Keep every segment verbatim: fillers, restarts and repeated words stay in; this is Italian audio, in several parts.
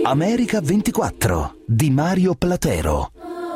America ventiquattro di Mario Platero.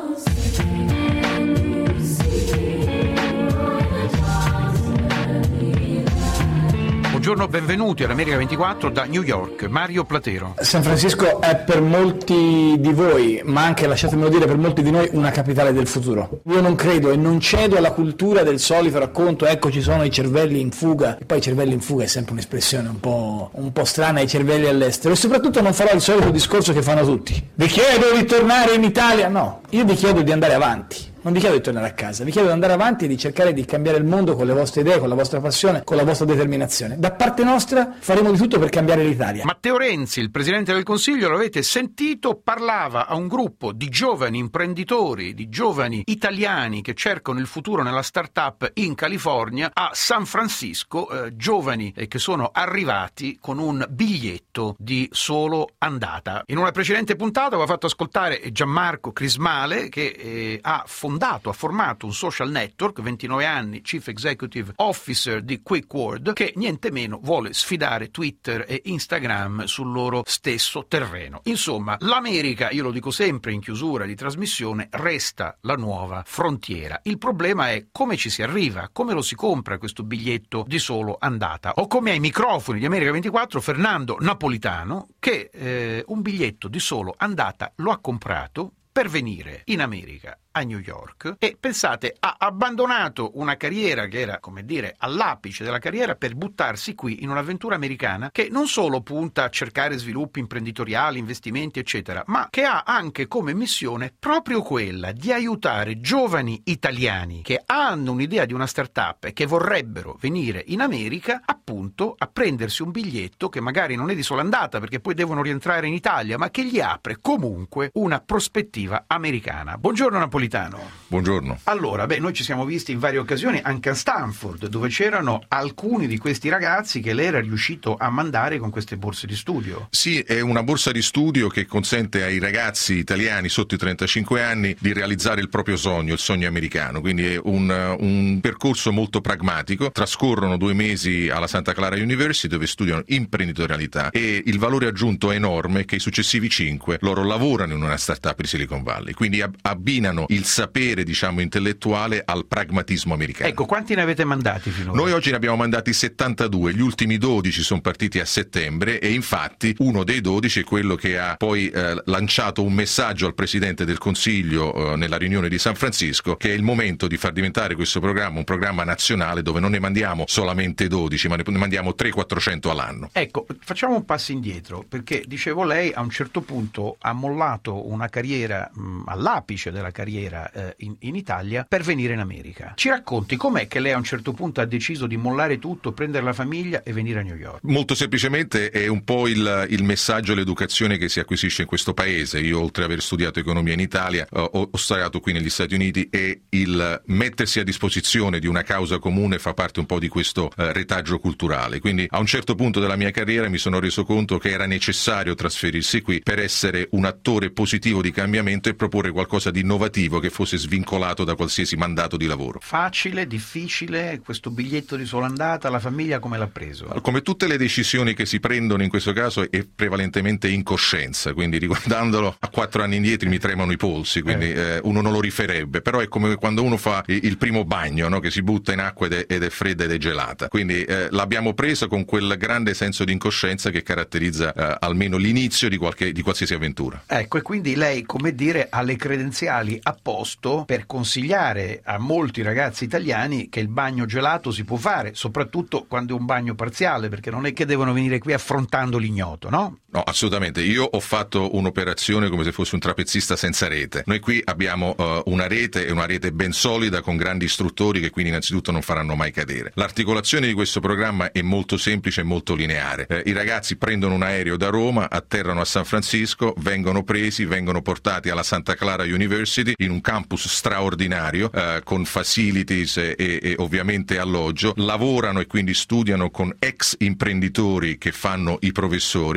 Buongiorno, benvenuti all'America ventiquattro da New York, Mario Platero. San Francisco è per molti di voi, ma anche, lasciatemelo dire, per molti di noi una capitale del futuro. Io non credo e non cedo alla cultura del solito racconto, ecco ci sono i cervelli in fuga, e poi i cervelli in fuga è sempre un'espressione un po', un po' strana, i cervelli all'estero, e soprattutto non farò il solito discorso che fanno tutti. Vi chiedo di tornare in Italia? No, io vi chiedo di andare avanti. Non vi chiedo di tornare a casa, vi chiedo di andare avanti e di cercare di cambiare il mondo con le vostre idee, con la vostra passione, con la vostra determinazione. Da parte nostra faremo di tutto per cambiare l'Italia. Matteo Renzi, il Presidente del Consiglio, lo avete sentito, parlava a un gruppo di giovani imprenditori, di giovani italiani che cercano il futuro nella start-up in California, a San Francisco, eh, giovani eh, che sono arrivati con un biglietto di solo andata. In una precedente puntata avevo fatto ascoltare Gianmarco Crismale che eh, ha fondato Fondato, ha formato un social network, ventinove anni, Chief Executive Officer di QuickWord, che niente meno vuole sfidare Twitter e Instagram sul loro stesso terreno. Insomma, l'America, io lo dico sempre in chiusura di trasmissione, resta la nuova frontiera. Il problema è come ci si arriva, come lo si compra questo biglietto di solo andata. Ho come ai microfoni di America ventiquattro Fernando Napolitano che eh, un biglietto di solo andata lo ha comprato per venire in America, a New York, e pensate, ha abbandonato una carriera che era, come dire, all'apice della carriera per buttarsi qui in un'avventura americana che non solo punta a cercare sviluppi imprenditoriali, investimenti, eccetera, ma che ha anche come missione proprio quella di aiutare giovani italiani che hanno un'idea di una startup e che vorrebbero venire in America, appunto, a prendersi un biglietto che magari non è di sola andata perché poi devono rientrare in Italia, ma che gli apre comunque una prospettiva americana. Buongiorno Napolitano. Buongiorno. Allora, beh, noi ci siamo visti in varie occasioni anche a Stanford, dove c'erano alcuni di questi ragazzi che lei era riuscito a mandare con queste borse di studio. Sì, è una borsa di studio che consente ai ragazzi italiani sotto i trentacinque anni di realizzare il proprio sogno, il sogno americano. Quindi è un, un percorso molto pragmatico. Trascorrono due mesi alla Santa Clara University dove studiano imprenditorialità e il valore aggiunto è enorme che i successivi cinque loro lavorano in una startup di Silicon Valley. Quindi abbinano il sapere, diciamo, intellettuale al pragmatismo americano. Ecco, quanti ne avete mandati finora? Noi oggi ne abbiamo mandati settantadue, gli ultimi dodici sono partiti a settembre e infatti uno dei dodici è quello che ha poi eh, lanciato un messaggio al Presidente del Consiglio eh, nella riunione di San Francisco che è il momento di far diventare questo programma un programma nazionale dove non ne mandiamo solamente dodici ma ne mandiamo trecento quattrocento all'anno. Ecco, facciamo un passo indietro perché, dicevo, lei a un certo punto ha mollato una carriera mh, all'apice della carriera In, in Italia per venire in America. Ci racconti com'è che lei a un certo punto ha deciso di mollare tutto, prendere la famiglia e venire a New York? Molto semplicemente è un po' il, il messaggio e l'educazione che si acquisisce in questo paese. Io, oltre ad aver studiato economia in Italia, ho, ho studiato qui negli Stati Uniti e il mettersi a disposizione di una causa comune fa parte un po' di questo eh, retaggio culturale. Quindi a un certo punto della mia carriera mi sono reso conto che era necessario trasferirsi qui per essere un attore positivo di cambiamento e proporre qualcosa di innovativo che fosse svincolato da qualsiasi mandato di lavoro. Facile, difficile, questo biglietto di sola andata, la famiglia come l'ha preso? Come tutte le decisioni che si prendono in questo caso è prevalentemente incoscienza, quindi riguardandolo a quattro anni indietro mi tremano i polsi, quindi eh. Eh, uno non lo rifarebbe, però è come quando uno fa il primo bagno, no? Che si butta in acqua ed è, ed è fredda ed è gelata, quindi eh, l'abbiamo presa con quel grande senso di incoscienza che caratterizza eh, almeno l'inizio di, qualche, di qualsiasi avventura. Ecco, e quindi lei, come dire, ha le credenziali a posto per consigliare a molti ragazzi italiani che il bagno gelato si può fare, soprattutto quando è un bagno parziale, perché non è che devono venire qui affrontando l'ignoto, no? No, assolutamente. Io ho fatto un'operazione come se fossi un trapezzista senza rete. Noi qui abbiamo uh, una rete e una rete ben solida con grandi istruttori che quindi innanzitutto non faranno mai cadere. L'articolazione di questo programma è molto semplice e molto lineare. Eh, I ragazzi prendono un aereo da Roma, atterrano a San Francisco, vengono presi, vengono portati alla Santa Clara University in un campus straordinario eh, con facilities e, e, e ovviamente alloggio, lavorano e quindi studiano con ex imprenditori che fanno i professori e allo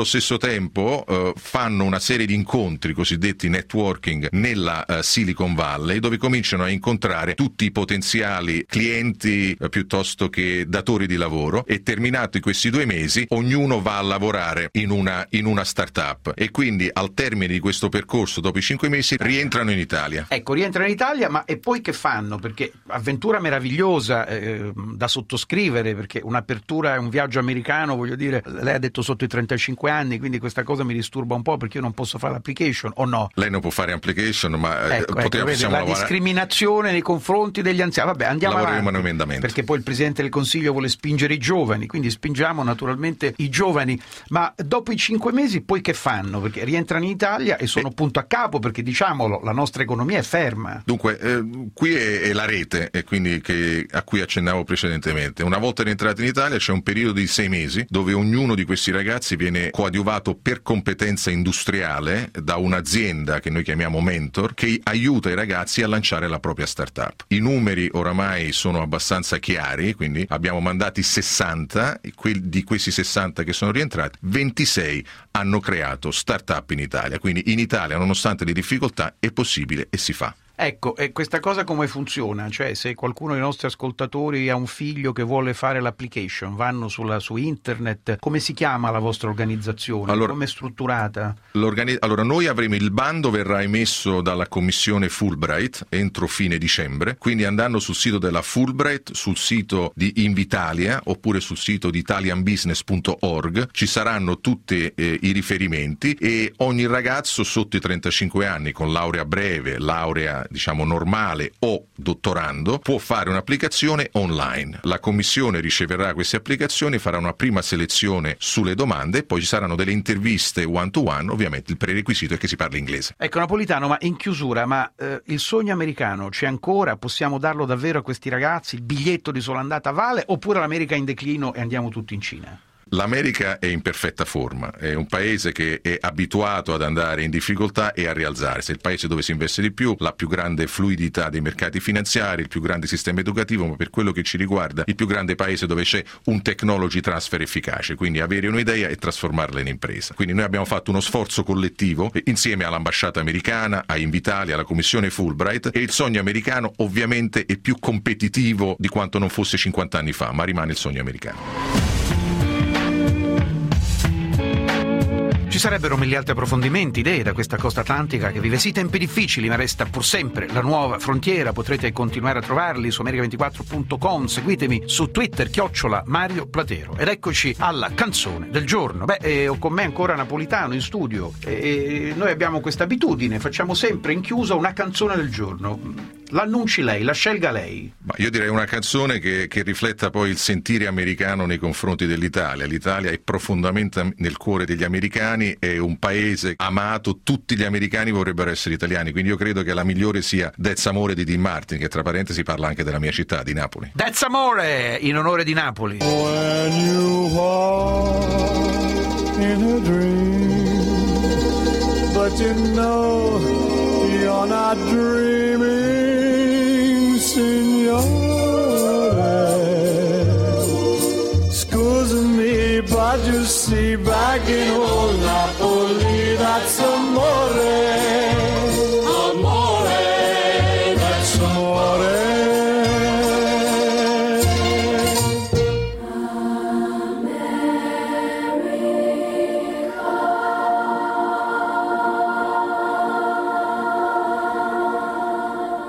stesso tempo eh, fanno una serie di incontri cosiddetti networking nella eh, Silicon Valley, dove cominciano a incontrare tutti i potenziali clienti eh, piuttosto che datori di lavoro, e terminati questi due mesi ognuno va a lavorare in una, in una startup, e quindi al termine di questo percorso, dopo i cinque mesi, rientrano in Italia. Ecco, rientrano in Italia, ma e poi che fanno? Perché avventura meravigliosa eh, da sottoscrivere, perché un'apertura è un viaggio americano, voglio dire, lei ha detto sotto i trentacinque anni, quindi questa cosa mi disturba un po', perché io non posso fare l'application, o no? Lei non può fare application, ma ecco, eh, potremmo, ecco, vede, la lavorare... discriminazione nei confronti degli anziani. Vabbè, andiamo Lavoreremo avanti, un emendamento, perché poi il Presidente del Consiglio vuole spingere i giovani, quindi spingiamo naturalmente i giovani. Ma dopo i cinque mesi poi che fanno? Perché rientrano in Italia e sono eh. punto a capo, perché diciamolo, la nostra economia è ferma. Dunque, eh, qui è, è la rete, e quindi che, a cui accennavo precedentemente. Una volta rientrati in Italia c'è un periodo di sei mesi dove ognuno di questi ragazzi viene coadiuvato per competenza industriale da un'azienda che noi chiamiamo mentor, che aiuta i ragazzi a lanciare la propria startup. I numeri oramai sono abbastanza chiari, quindi abbiamo mandati sessanta, di questi sessanta che sono rientrati, ventisei hanno creato startup in Italia. Quindi in Italia, nonostante le difficoltà, è possibile e si fa. Ecco, e questa cosa come funziona? Cioè, se qualcuno dei nostri ascoltatori ha un figlio che vuole fare l'application, vanno sulla, su internet, come si chiama la vostra organizzazione? Allora, come è strutturata? Allora, noi avremo il bando, verrà emesso dalla commissione Fulbright entro fine dicembre, quindi andando sul sito della Fulbright, sul sito di Invitalia oppure sul sito di italian business punto org ci saranno tutti eh, i riferimenti, e ogni ragazzo sotto i trentacinque anni con laurea breve, laurea diciamo normale o dottorando può fare un'applicazione online. La commissione riceverà queste applicazioni, farà una prima selezione sulle domande e poi ci saranno delle interviste one to one. Ovviamente il prerequisito è che si parli inglese. Ecco Napolitano, ma in chiusura, ma eh, il sogno americano c'è ancora? Possiamo darlo davvero a questi ragazzi? Il biglietto di sola andata vale, oppure l'America è in declino e andiamo tutti in Cina? L'America è in perfetta forma, è un paese che è abituato ad andare in difficoltà e a rialzarsi, è il paese dove si investe di più, la più grande fluidità dei mercati finanziari, il più grande sistema educativo, ma per quello che ci riguarda il più grande paese dove c'è un technology transfer efficace, quindi avere un'idea e trasformarla in impresa. Quindi noi abbiamo fatto uno sforzo collettivo insieme all'ambasciata americana, a Invitalia, alla commissione Fulbright, e il sogno americano ovviamente è più competitivo di quanto non fosse cinquanta anni fa, ma rimane il sogno americano. Ci sarebbero mille altri approfondimenti, idee da questa costa atlantica che vive sì tempi difficili, ma resta pur sempre la nuova frontiera. Potrete continuare a trovarli su america ventiquattro punto com, seguitemi su Twitter, chiocciola Mario Platero. Ed eccoci alla canzone del giorno. Beh, eh, ho con me ancora Napolitano in studio, e noi abbiamo questa abitudine, facciamo sempre in chiusa una canzone del giorno. L'annunci lei, la scelga lei. Ma io direi una canzone che, che rifletta poi il sentire americano nei confronti dell'Italia. L'Italia è profondamente nel cuore degli americani, è un paese amato, tutti gli americani vorrebbero essere italiani, quindi io credo che la migliore sia That's Amore di Dean Martin, che tra parentesi parla anche della mia città, di Napoli. That's Amore, in onore di Napoli. When you walk in a dream, but you know you're not dreaming.